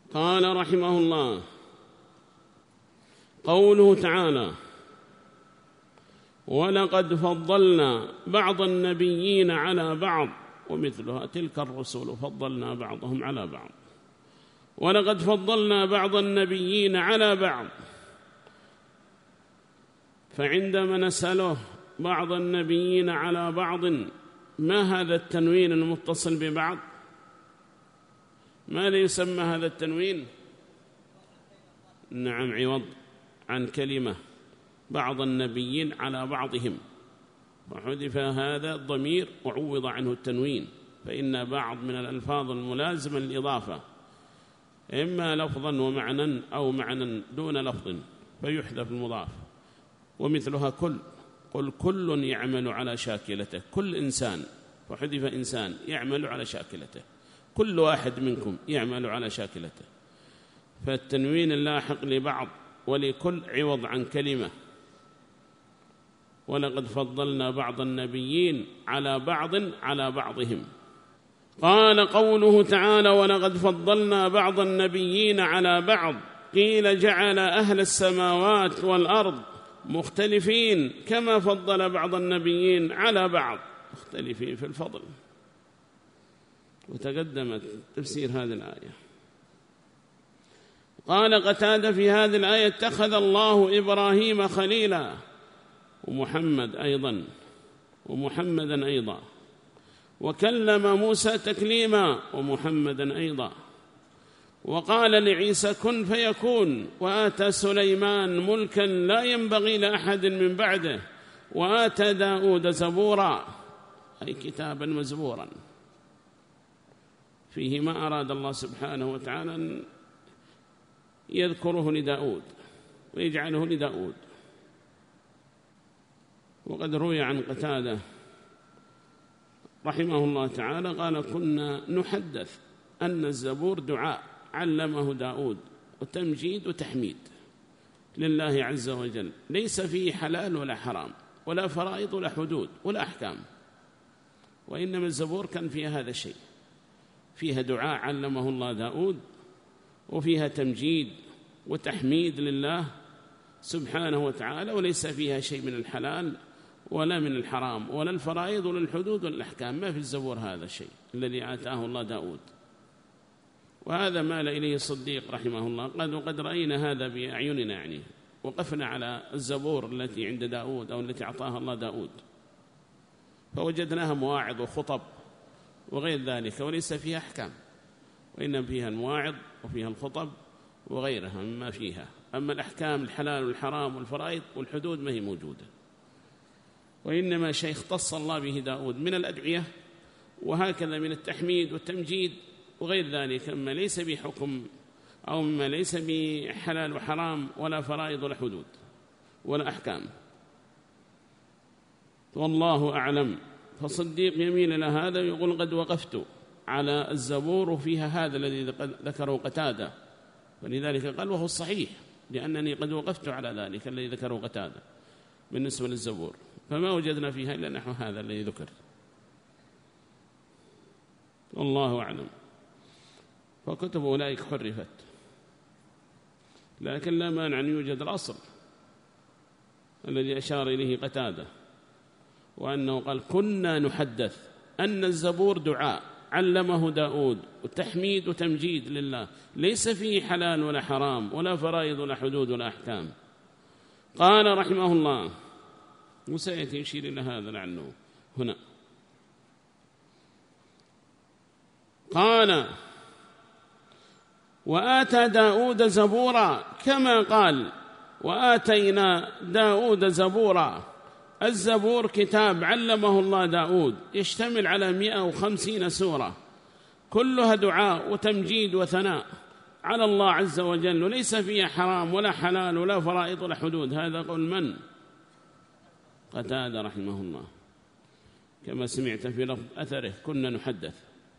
قال رحمه الله: قوله تعالى: ولقد فضلنا بعض النبيين على بعض ومثلها تلك الرسل فضلنا بعضهم على بعض. ولقد فضلنا بعض النبيين على بعض، فعندما نسأله بعض النبيين على بعض ما هذا التنوين المتصل ببعض؟ ماذا يسمى هذا التنوين؟ نعم، عوض عن كلمة بعض النبيين على بعضهم، وحذف هذا الضمير وعوض عنه التنوين، فإن بعض من الألفاظ الملازمة للإضافة إما لفظا ومعنى أو معنى دون لفظ فيحذف المضاف. ومثلها قل كل يعمل على شاكلته، كل إنسان، وحذف إنسان يعمل على شاكلته، كل واحد منكم يعمل على شاكلته، فالتنوين اللاحق لبعض ولكل عوض عن كلمة. ولقد فضلنا بعض النبيين على بعضهم. قال قوله تعالى: ولقد فضلنا بعض النبيين على بعض، قيل جعل أهل السماوات والأرض مختلفين كما فضل بعض النبيين على بعض، مختلفين في الفضل. وتقدمت تفسير هذه الآية. قال قتادة في هذه الآية: اتخذ الله إبراهيم خليلا، ومحمدا أيضا، وكلم موسى تكليما، ومحمدا أيضا، وقال لعيسى كن فيكون، وآتى سليمان ملكا لا ينبغي لأحد من بعده، وآتى داود زبورا، أي كتابا مزبورا فيه ما أراد الله سبحانه وتعالى أن يذكره لداود ويجعله لداود. وقد روي عن قتادة رحمه الله تعالى قال: كنا نحدث أن الزبور دعاء علمه داود وتمجيد وتحميد لله عز وجل، ليس فيه حلال ولا حرام ولا فرائض ولا حدود ولا أحكام، وإنما الزبور كان فيها هذا الشيء، فيها دعاء علمه الله داود، وفيها تمجيد وتحميد لله سبحانه وتعالى، وليس فيها شيء من الحلال ولا من الحرام ولا الفرائض ولا الحدود ولا الأحكام. ما في الزبور هذا الشيء الذي آتاه الله داود، وهذا مال إليه الصديق رحمه الله. وقد رأينا هذا بأعيننا، يعني وقفنا على الزبور التي عند داود أو التي أعطاها الله داود، فوجدناها مواعظ وخطب وغير ذلك، وليس فيها أحكام، وإنما فيها المواعظ وفيها الخطب وغيرها مما فيها. أما الأحكام الحلال والحرام والفرائض والحدود ما هي موجودة، وإنما شيء اختص الله به داود من الأدعية وهكذا من التحميد والتمجيد وغير ذلك، أما ليس بحكم أو مما ليس بحلال وحرام ولا فرائض ولا حدود ولا أحكام. والله أعلم. فصديق يميل إلى هذا يقول: قد وقفت على الزبور فيها هذا الذي ذكره قتادة، ولذلك قال وهو الصحيح، لأنني قد وقفت على ذلك الذي ذكره قتادة بالنسبة للزبور، فما وجدنا فيها إلا نحو هذا الذي ذكر. والله أعلم. فكتب أولئك حرفت، لكن لا مانع أن يوجد الأصل الذي أشار إليه قتادة، وأنه قال: كنا نحدث أن الزبور دعاء علمه داود وتحميد وتمجيد لله، ليس فيه حلال ولا حرام ولا فرائض ولا حدود ولا أحكام. قال رحمه الله، وسيأتي يشير إلى هذا لعله هنا، قال: وآتى داود زبورا، كما قال: وآتينا داود زبورا. الزبور كتاب علمه الله داود، يشتمل على 150 سورة، كلها دعاء وتمجيد وثناء على الله عز وجل، وليس فيها حرام ولا حلال ولا فرائض ولا حدود. هذا قول من؟ قتادة رحمه الله، كما سمعت في لفظ أثره: كنا نحدث.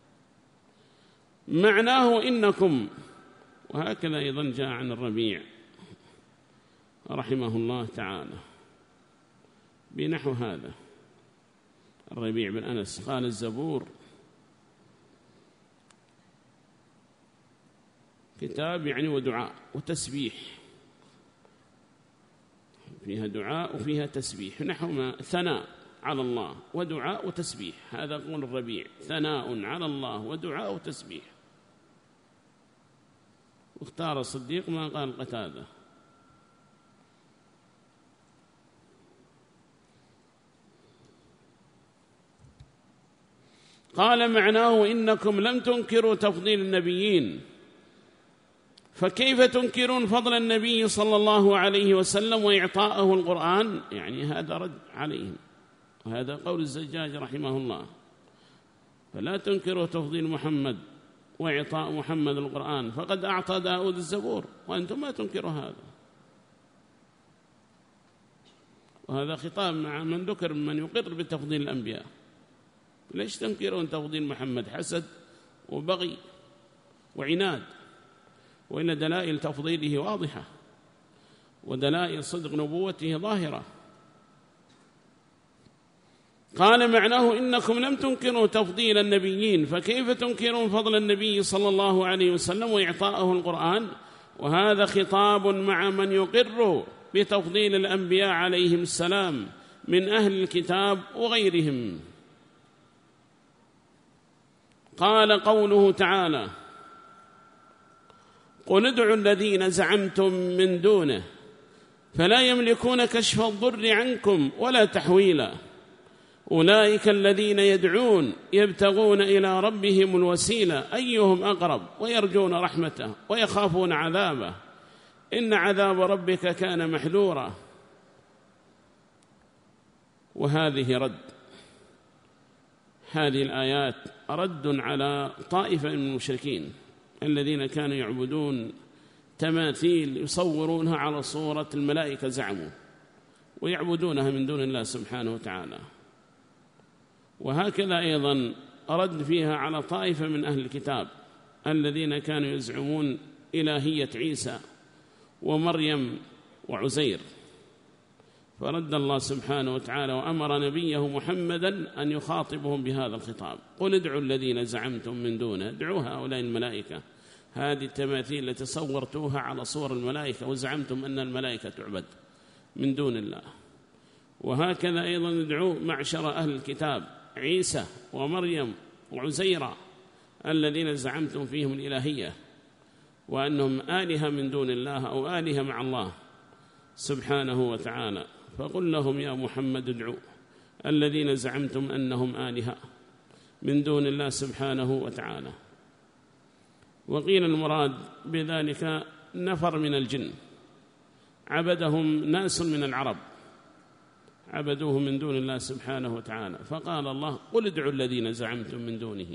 معناه إنكم، وهكذا أيضا جاء عن الربيع رحمه الله تعالى بنحو هذا. الربيع بن أنس قال: الزبور كتاب يعني ودعاء وتسبيح، فيها دعاء وفيها تسبيح، نحو ما ثناء على الله ودعاء وتسبيح، هذا قول الربيع: ثناء على الله ودعاء وتسبيح. واختار الصديق ما قال قتادة. قال: معناه إنكم لم تنكروا تفضيل النبيين، فكيف تنكرون فضل النبي صلى الله عليه وسلم وإعطاءه القرآن؟ يعني هذا رد عليهم، وهذا قول الزجاج رحمه الله: فلا تنكروا تفضيل محمد وإعطاء محمد القرآن، فقد أعطى داود الزبور وأنتم ما تنكروا هذا. وهذا خطاب مع من ذكر من يقر بتفضيل الأنبياء. ليش تنكرون تفضيل محمد؟ حسد وبغي وعناد، وإن دلائل تفضيله واضحة ودلائل صدق نبوته ظاهرة. قال: معناه إنكم لم تنكروا تفضيل النبيين، فكيف تنكرون فضل النبي صلى الله عليه وسلم وإعطاءه القرآن؟ وهذا خطاب مع من يقر بتفضيل الأنبياء عليهم السلام من أهل الكتاب وغيرهم. قال قوله تعالى: قل ادعوا الذين زعمتم من دونه فلا يملكون كشف الضر عنكم ولا تحويلا، أولئك الذين يدعون يبتغون إلى ربهم الوسيلة أيهم أقرب ويرجون رحمته ويخافون عذابه إن عذاب ربك كان محذورا. وهذه رد، هذه الآيات رد على طائفة من المشركين الذين كانوا يعبدون تماثيل يصورونها على صورة الملائكة زعموا، ويعبدونها من دون الله سبحانه وتعالى. وهكذا أيضا رد فيها على طائفة من أهل الكتاب الذين كانوا يزعمون إلهية عيسى ومريم وعزير، فرد الله سبحانه وتعالى وأمر نبيه محمدا أن يخاطبهم بهذا الخطاب: قل ادعوا الذين زعمتم من دونه، ادعوا هؤلاء الملائكة، هذه التماثيل التي صورتوها على صور الملائكة وزعمتم أن الملائكة تعبد من دون الله. وهكذا أيضا ادعوا معشر أهل الكتاب عيسى ومريم وعزيرة الذين زعمتم فيهم الإلهية وأنهم آلهة من دون الله أو آلهة مع الله سبحانه وتعالى، فقل لهم يا محمد ادعوا الذين زعمتم أنهم آلهة من دون الله سبحانه وتعالى. وقيل المراد بذلك نفر من الجن عبدهم ناس من العرب، عبدوه من دون الله سبحانه وتعالى، فقال الله: قل ادعوا الذين زعمتم من دونه.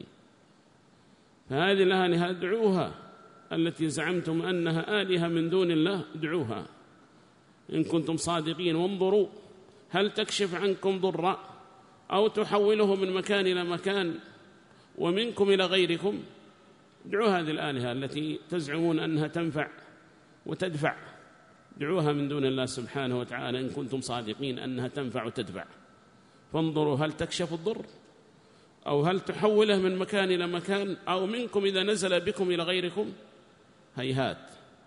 فهذه الآلهة ادعوها التي زعمتم أنها آلهة من دون الله، ادعوها إن كنتم صادقين، وانظروا هل تكشف عنكم ضرا أو تحوله من مكان إلى مكان ومنكم إلى غيركم. ادعوا هذه الآلهة التي تزعمون أنها تنفع وتدفع، ادعوها من دون الله سبحانه وتعالى إن كنتم صادقين أنها تنفع وتدفع، فانظروا هل تكشف الضر أو هل تحوله من مكان إلى مكان أو منكم إذا نزل بكم إلى غيركم. هيهات،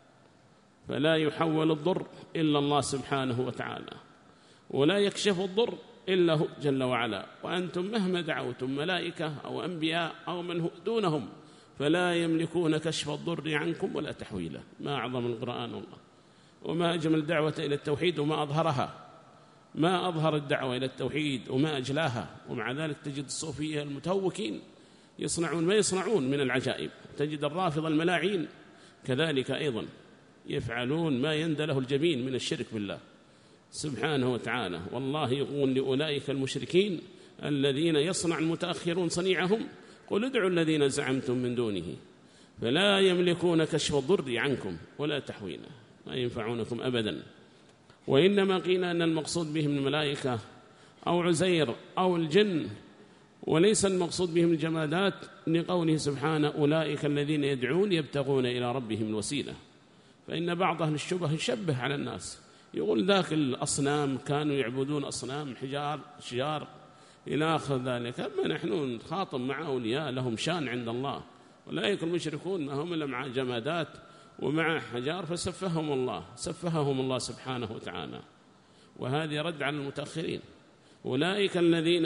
فلا يحول الضر إلا الله سبحانه وتعالى، ولا يكشف الضر إلا هو جل وعلا. وأنتم مهما دعوتم ملائكة أو أنبياء أو من دونهم فلا يملكون كشف الضر عنكم ولا تحويله. ما أعظم القرآن والله، وما أجمل دعوة إلى التوحيد وما أظهرها، ما أظهر الدعوة إلى التوحيد وما أجلاها. ومع ذلك تجد الصوفية المتهوكين يصنعون ما يصنعون من العجائب، تجد الرافضة الملاعين كذلك أيضا يفعلون ما يندى له الجبين من الشرك بالله سبحانه وتعالى. والله يقول لأولئك المشركين الذين يصنع المتأخرون صنيعهم: قل ادعوا الذين زعمتم من دونه فلا يملكون كشف الضر عنكم ولا تحويله، ما ينفعونكم أبدا. وإنما قيل أن المقصود بهم الملائكة أو عزير أو الجن، وليس المقصود بهم الجمادات، لقوله سبحانه: أولئك الذين يدعون يبتغون إلى ربهم الوسيلة. فإن بعض أهل الشبه يشبه على الناس، يقول ذاك الأصنام كانوا يعبدون أصنام حجار شجار إلى آخر ذلك، أما نحن نخاطب مع أولياء لهم شان عند الله أولئك المشركون ما هم إلا مع جمادات ومع حجار فسفههم الله سبحانه وتعالى. وهذه رد على المتأخرين. أولئك الذين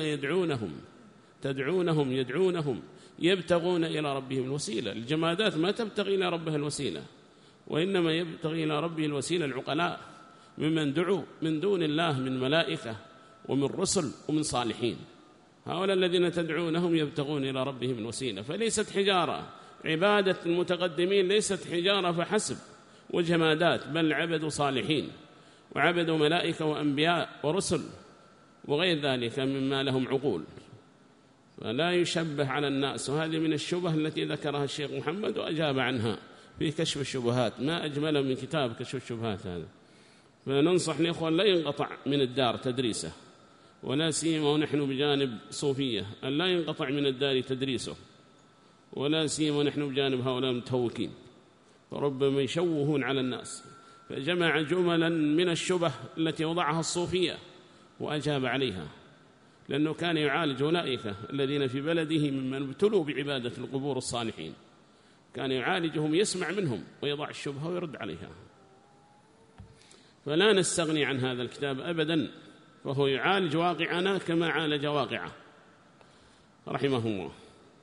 يدعونهم يبتغون إلى ربهم الوسيلة. الجمادات ما تبتغي إلى ربها الوسيلة، وإنما يبتغي إلى ربه الوسيلة العقلاء ممن دعوا من دون الله من ملائكة ومن رسل ومن صالحين. هؤلاء الذين تدعونهم يبتغون إلى ربهم الوسيلة. فليست حجارة، عبادة المتقدمين ليست حجارة فحسب وجمادات، بل عبدوا صالحين وعبدوا ملائكة وأنبياء ورسل وغير ذلك مما لهم عقول، فلا يشبه على الناس. وهذه من الشبه التي ذكرها الشيخ محمد وأجاب عنها في كشف الشبهات، ما أجمل من كتاب كشف الشبهات هذا. فننصح الإخوة لا ينقطع من الدار تدريسه، ولا سيما ونحن بجانب صوفية أن لا ينقطع من الدار تدريسه، ولا سيما ونحن بجانب هؤلاء المتهوكين فربما يشوهون على الناس. فجمع جملا من الشبه التي وضعها الصوفية وأجاب عليها، لأنه كان يعالج أولئك الذين في بلده ممن ابتلوا بعبادة القبور الصالحين، كان يعالجهم، يسمع منهم ويضع الشبهة ويرد عليها. فلا نستغني عن هذا الكتاب أبدا، وهو يعالج واقعنا كما عالج واقعه رحمه الله.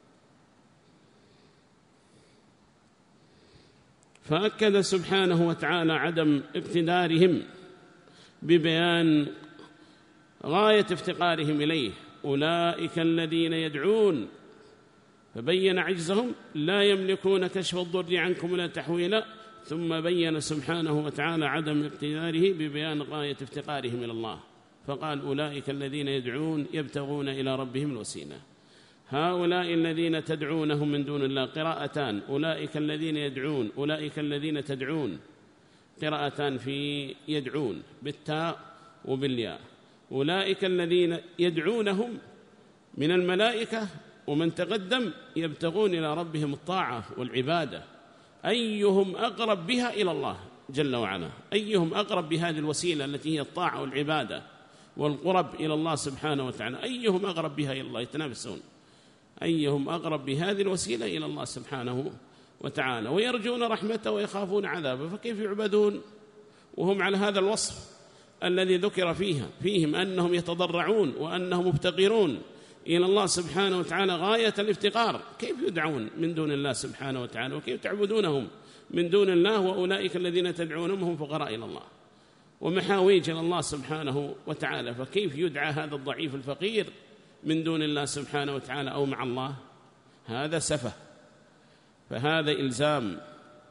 فأكد سبحانه وتعالى عدم اقتدارهم ببيان غاية افتقارهم إليه. أولئك الذين يدعون، فبين عجزهم، لا يملكون كشف الضر عنكم ولا تحويلا. ثم بين سبحانه وتعالى عدم اقتداره ببيان غاية افتقارهم إلى الله، فقال أولئك الذين يدعون يبتغون إلى ربهم الوسيلة. هؤلاء الذين تدعونهم من دون الله قراءتان، أولئك الذين يدعون، أولئك الذين تدعون، قراءتان في يدعون بالتاء وبالياء. أولئك الذين يدعونهم من الملائكة ومن تقدم يبتغون إلى ربهم الطاعة والعبادة، أيهم أقرب بها إلى الله جل وعلا، أيهم أقرب بهذه الوسيلة التي هي الطاعة والعبادة والقرب إلى الله سبحانه وتعالى، أيهم أقرب بها إلى الله، يتنافسون أيهم أقرب بهذه الوسيلة إلى الله سبحانه وتعالى، ويرجون رحمته ويخافون عذابه. فكيف يعبدون وهم على هذا الوصف الذي ذكر فيهم أنهم يتضرعون وأنهم مفتقرون إلى الله سبحانه وتعالى غاية الافتقار؟ كيف يدعون من دون الله سبحانه وتعالى، وكيف تعبدونهم من دون الله وأولئك الذين تدعونهم هم فقراء إلى الله ومحاويج إلى الله سبحانه وتعالى؟ فكيف يدعى هذا الضعيف الفقير من دون الله سبحانه وتعالى أو مع الله؟ هذا سفه. فهذا إلزام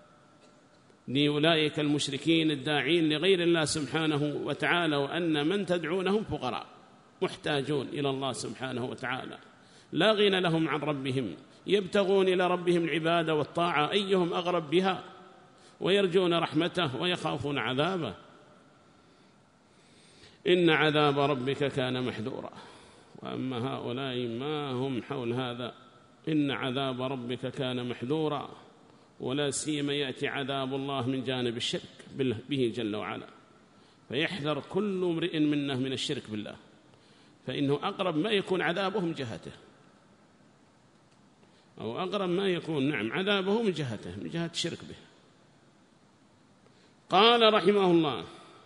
لأولئك المشركين الداعين لغير الله سبحانه وتعالى، وأن من تدعونهم فقراء محتاجون إلى الله سبحانه وتعالى، لا غنى لهم عن ربهم، يبتغون إلى ربهم العبادة والطاعة، أيهم أقرب بها، ويرجون رحمته ويخافون عذابه. إن عذاب ربك كان محذورا. وأما هؤلاء ما هم حول هذا، إن عذاب ربك كان محذورا، ولا سيما يأتي عذاب الله من جانب الشرك به جل وعلا، فيحذر كل امرئ منه من الشرك بالله، فإنه أقرب ما يكون عذابه من جهته، أو أقرب ما يكون عذابه من جهته، من جهة الشرك به. قال رحمه الله: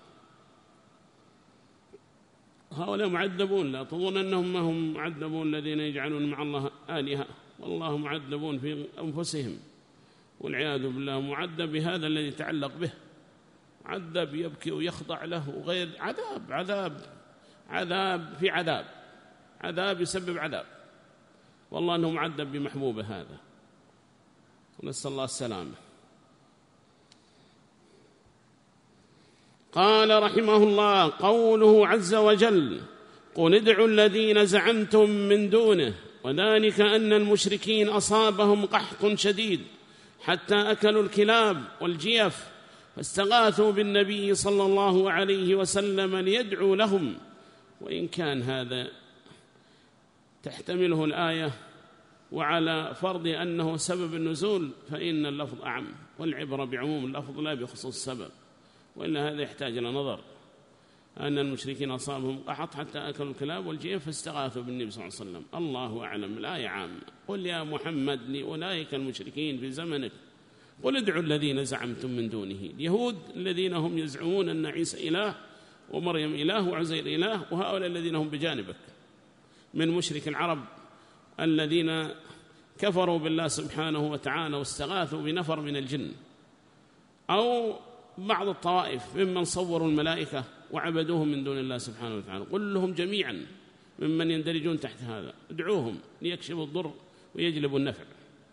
هؤلاء معذبون، لا تظن أنهم ما هم معذبون الذين يجعلون مع الله آلهة، والله معذبون في أنفسهم والعياذ بالله. معذب بهذا الذي تعلق به، معذب يبكي ويخضع له، وغير عذاب في عذاب يسبب عذاب، والله أنه معذب بمحبوبه هذا، ونسأل الله السلامة. قال رحمه الله: قوله عز وجل: قل ادعوا الذين زعمتم من دونه، وذلك أن المشركين أصابهم قحط شديد حتى أكلوا الكلاب والجيف، فاستغاثوا بالنبي صلى الله عليه وسلم ليدعوا لهم. وإن كان هذا تحتمله الآية، وعلى فرض أنه سبب النزول فإن اللفظ أعم، والعبرة بعموم اللفظ لا بخصوص السبب، وإلا هذا يحتاج إلى نظر. أن المشركين أصابهم قحط حتى أكلوا الكلاب والجيف فاستغاثوا بالنبي صلى الله عليه وسلم. الله أعلم، الآية عامة. قل يا محمد لأولئك المشركين في زمنك قل ادعوا الذين زعمتم من دونه، اليهود الذين هم يزعمون أن عيسى إله ومريم إله وعزير إله، وهؤلاء الذين هم بجانبك من مشرك العرب الذين كفروا بالله سبحانه وتعالى واستغاثوا بنفر من الجن، أو بعض الطوائف ممن صوروا الملائكة وعبدوهم من دون الله سبحانه وتعالى. قل لهم جميعا ممن يندرجون تحت هذا ادعوهم ليكشفوا الضر ويجلبوا النفع.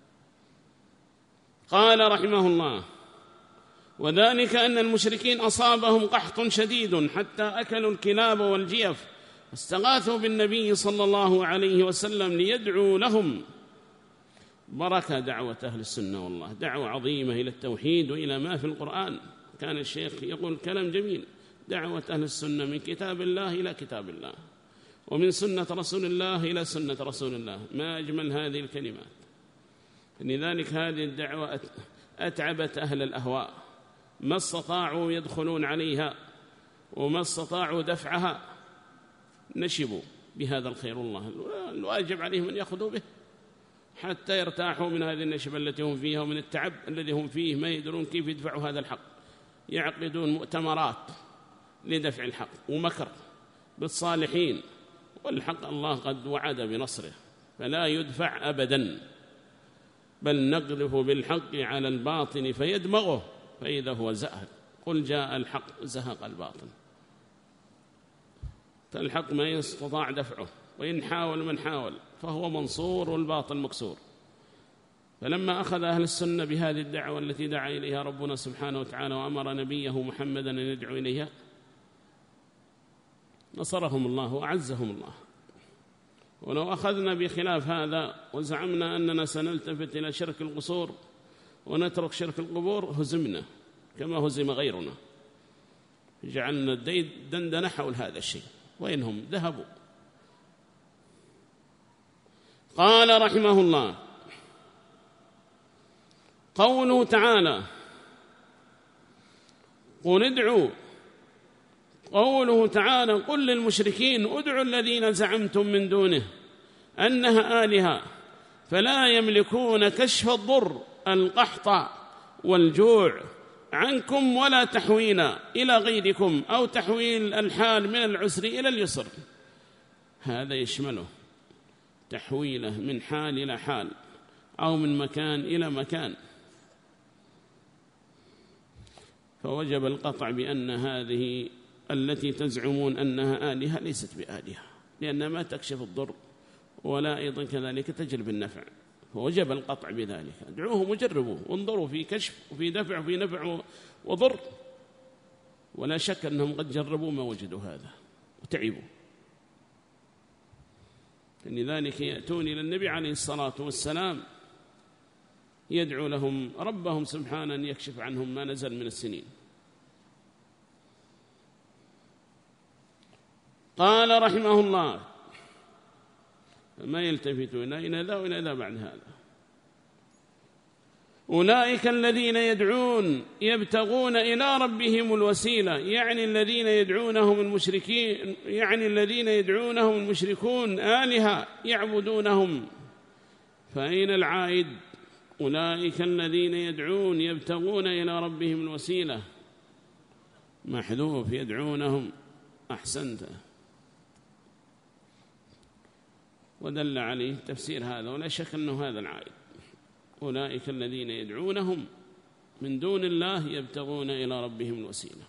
قال رحمه الله: وذلك أن المشركين أصابهم قحط شديد حتى أكلوا الكلاب والجيف، استغاثوا بالنبي صلى الله عليه وسلم ليدعوا لهم. بركة دعوة أهل السنة، والله دعوة عظيمة إلى التوحيد وإلى ما في القرآن. كان الشيخ يقول كلام جميل: دعوة أهل السنة من كتاب الله إلى كتاب الله، ومن سنة رسول الله إلى سنة رسول الله. ما أجمل هذه الكلمات. لذلك هذه الدعوة أتعبت أهل الأهواء، ما استطاعوا يدخلون عليها وما استطاعوا دفعها، نشبوا بهذا الخير. الله الواجب عليهم أن يأخذوا به حتى يرتاحوا من هذه النشبة التي هم فيها ومن التعب الذي هم فيه، ما يدرون كيف يدفعوا هذا الحق. يعقدون مؤتمرات لدفع الحق ومكر بالصالحين، والحق الله قد وعد بنصره فلا يدفع أبدا، بل نقذف بالحق على الباطل فيدمغه فإذا هو زاهق. قل جاء الحق زهق الباطل. فالحق ما يستطاع دفعه، وإن حاول من حاول فهو منصور والباطل مكسور. فلما أخذ أهل السنة بهذه الدعوة التي دعا إليها ربنا سبحانه وتعالى وأمر نبيه محمدا أن يدعو إليها، نصرهم الله وأعزهم الله. ولو أخذنا بخلاف هذا وزعمنا أننا سنلتفت إلى شرك القصور ونترك شرك القبور، هزمنا كما هزم غيرنا، جعلنا دندن حول هذا الشيء، وإنهم ذهبوا. قال رحمه الله: قوله تعالى قل ادعوا، قوله تعالى قل للمشركين ادعوا الذين زعمتم من دونه أنها آلهة فلا يملكون كشف الضر القحط والجوع عنكم ولا تحويلا إلى غيركم أو تحويل الحال من العسر إلى اليسر. هذا يشمله تحويله من حال إلى حال أو من مكان إلى مكان. فوجب القطع بأن هذه التي تزعمون أنها آلهة ليست بآلهة، لأنها ما تكشف الضر ولا أيضا كذلك تجلب النفع، فوجب القطع بذلك. ادعوهم وجربوا وانظروا في كشف وفي دفع وفي نفع وضر، ولا شك أنهم قد جربوا ما وجدوا هذا وتعبوا. لذلك يأتون إلى النبي عليه الصلاة والسلام يدعو لهم ربهم سبحانه أن يكشف عنهم ما نزل من السنين. قال رحمه الله: فما يلتفتون إلى ذا وإلى ذا بعد هذا. أولئك الذين يدعون يبتغون إلى ربهم الوسيلة، يعني الذين يدعونهم المشركين، يعني الذين يدعونهم المشركون آلهة يعبدونهم. فأين العائد؟ أولئك الذين يدعون يبتغون إلى ربهم الوسيلة، محذوف يدعونهم. أحسنت. ودل عليه تفسير هذا، ولا شك أنه هذا العائد. أولئك الذين يدعونهم من دون الله يبتغون إلى ربهم الوسيلة،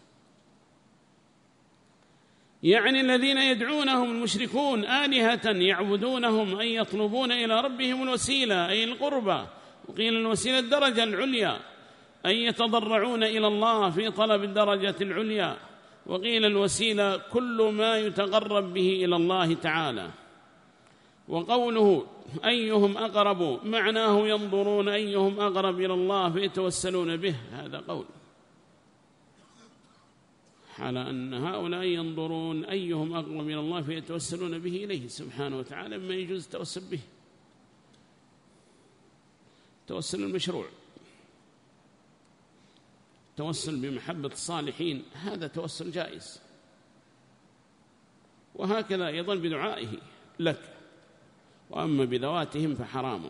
يعني الذين يدعونهم المشركون آلهة يعبدونهم أي يطلبون إلى ربهم الوسيلة أي القربة، وقيل الوسيلة الدرجة العليا أي يتضرعون إلى الله في طلب الدرجة العليا، وقيل الوسيلة كل ما يتقرب به إلى الله تعالى. وقوله أيهم أقرب معناه ينظرون أيهم أقرب إلى الله فيتوسلون به، هذا قول على أن هؤلاء ينظرون أيهم أقرب إلى الله فيتوسلون به إليه سبحانه وتعالى، ما يجوز التوسل به، توسل المشروع، توسل بمحبة الصالحين هذا توسل جائز، وهكذا أيضا بدعائه لك، وأما بذواتهم فحرام.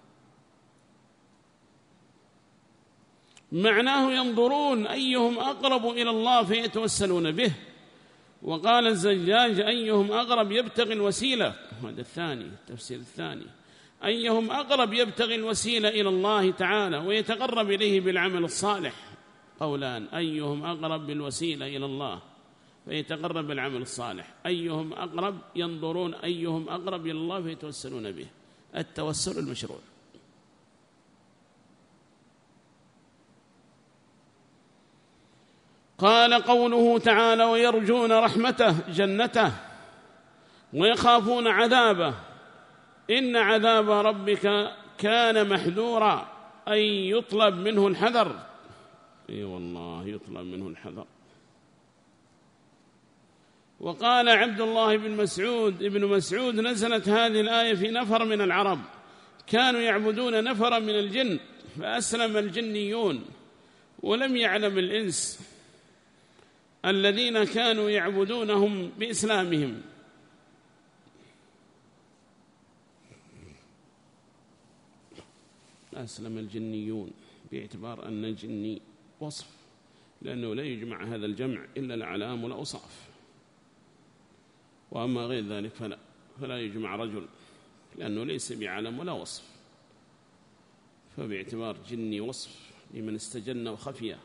معناه ينظرون أيهم أقرب إلى الله فيتوسلون به. وقال الزجاج أيهم أقرب يبتغي الوسيلة، هذا الثاني التفسير الثاني، أيهم أقرب يبتغي الوسيلة إلى الله تعالى ويتقرب إليه بالعمل الصالح. قولان، أيهم أقرب بالوسيلة إلى الله فيتقرب بالعمل الصالح، أيهم أقرب ينظرون أيهم أقرب إلى الله فيتوسلون به، التوسل المشروع. قال قوله تعالى ويرجون رحمته جنته ويخافون عذابه إن عذاب ربك كان محذورا، أي يطلب منه الحذر. اي والله يطلب منه الحذر. وقال عبد الله بن مسعود نزلت هذه الآية في نفر من العرب كانوا يعبدون نفرا من الجن فأسلم الجنيون ولم يعلم الإنس الذين كانوا يعبدونهم بإسلامهم. أسلم الجنيون باعتبار أن الجني وصف، لأنه لا يجمع هذا الجمع إلا الأعلام والأوصاف، وأما غير ذلك فلا يجمع رجل لأنه ليس بعلم ولا وصف، فباعتبار جني وصف لمن استجن وخفي.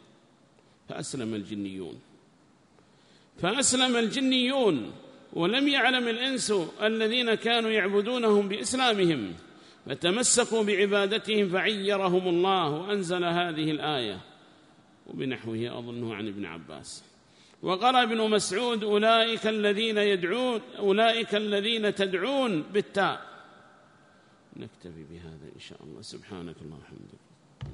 فأسلم الجنيون ولم يعلم الإنس الذين كانوا يعبدونهم بإسلامهم فتمسكوا بعبادتهم فعيرهم الله وأنزل هذه الآية، وبنحوه أظنه عن ابن عباس. وقرأ ابن مسعود أولئك الذين تدعون بالتاء. نكتفي بهذا إن شاء الله. سبحانك اللهم وبحمدك.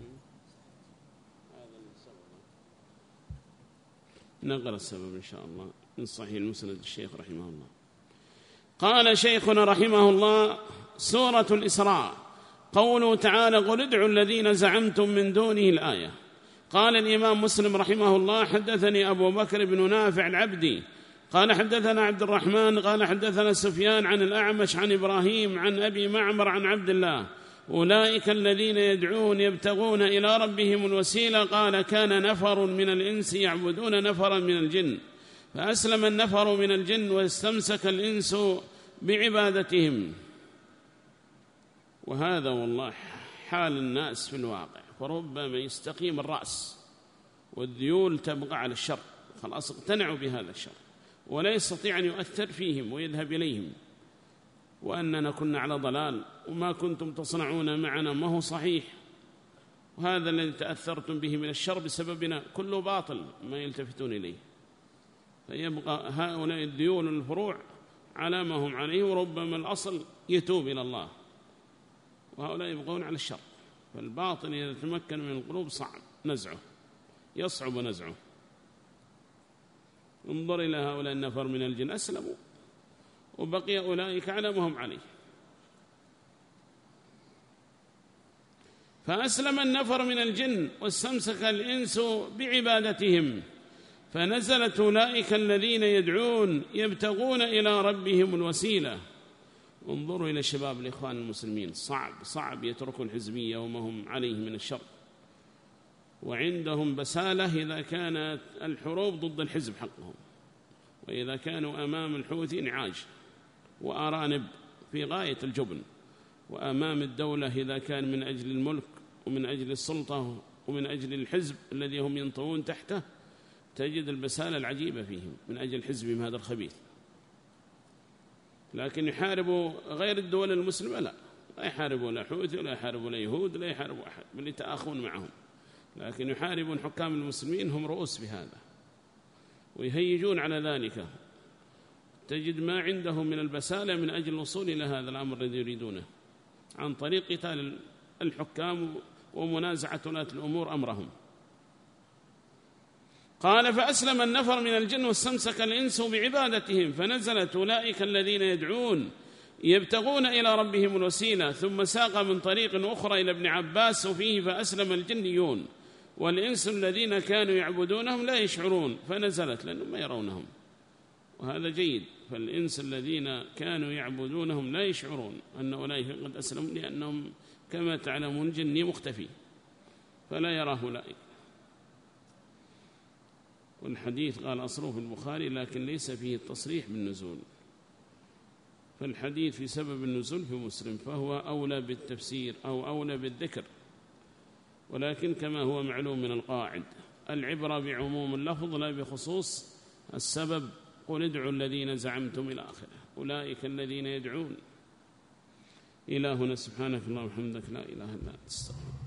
نقرأ السبب إن شاء الله من صحيح المسند الشيخ رحمه الله. قال شيخنا رحمه الله سورة الإسراء قوله تعالى قل ادعوا الذين زعمتم من دونه الآية. قال الإمام مسلم رحمه الله حدثني أبو بكر بن نافع العبدي قال حدثنا عبد الرحمن قال حدثنا سفيان عن الأعمش عن إبراهيم عن أبي معمر عن عبد الله أولئك الذين يدعون يبتغون إلى ربهم الوسيلة. قال كان نفر من الإنس يعبدون نفرا من الجن فأسلم النفر من الجن واستمسك الإنس بعبادتهم. وهذا والله حال الناس في الواقع، فربما يستقيم الرأس والذيول تبقى على الشر، خلاص اقتنعوا بهذا الشر ولا يستطيع أن يؤثر فيهم ويذهب إليهم، وأننا كنا على ضلال وما كنتم تصنعون معنا ما هو صحيح، وهذا الذي تأثرتم به من الشر بسببنا كله باطل ما يلتفتون إليه. فيبقى هؤلاء الذيول والفروع على ما هم عليه، وربما الأصل يتوب إلى الله، وهؤلاء يبقون على الشر. فالباطل إذا تمكن من القلوب يصعب نزعه. انظر إلى هؤلاء النفر من الجن أسلموا وبقي أولئك على ما هم عليه. فأسلم النفر من الجن واستمسك الإنس بعبادتهم فنزلت أولئك الذين يدعون يبتغون إلى ربهم الوسيلة. انظروا إلى شباب الإخوان المسلمين، صعب يتركوا الحزبية وما هم عليه من الشر، وعندهم بسالة إذا كانت الحروب ضد الحزب حقهم، وإذا كانوا أمام الحوثي انعاج وأرانب في غاية الجبن، وأمام الدولة إذا كان من أجل الملك ومن أجل السلطة ومن أجل الحزب الذي هم ينطوون تحته تجد البسالة العجيبة فيهم من أجل حزبهم هذا الخبيث. لكن يحاربوا غير الدول المسلمة لا يحاربوا لا حوثي ولا يحاربوا لا يهود لا يحاربوا أحد بل يتآخون معهم، لكن يحاربون حكام المسلمين هم رؤوس بهذا ويهيجون على ذلك. تجد ما عندهم من البسالة من أجل الوصول إلى هذا الأمر الذي يريدونه عن طريق قتال الحكام ومنازعة ولاة الأمور أمرهم. قال فأسلم النفر من الجن واستمسك الإنس بعبادتهم فنزلت أولئك الذين يدعون يبتغون إلى ربهم الوسيلة. ثم ساق من طريق أخرى إلى ابن عباس وفيه فأسلم الجنيون والإنس الذين كانوا يعبدونهم لا يشعرون فنزلت لأنهم ما يرونهم، وهذا جيد فالإنس الذين كانوا يعبدونهم لا يشعرون أن أولئك قد أسلموا، لأنهم كما تعلمون جني مختفي فلا يراه أولئك. والحديث قال أصله في البخاري لكن ليس فيه التصريح بالنزول، فالحديث في سبب النزول في مسلم، فهو أولى بالتفسير أو أولى بالذكر. ولكن كما هو معلوم من القاعد العبرة بعموم اللفظ لا بخصوص السبب. قل ادعوا الذين زعمتم إلى آخره، أولئك الذين يدعون. إلهنا سبحانك اللهم وبحمدك لا إله إلا أنت استغفرك.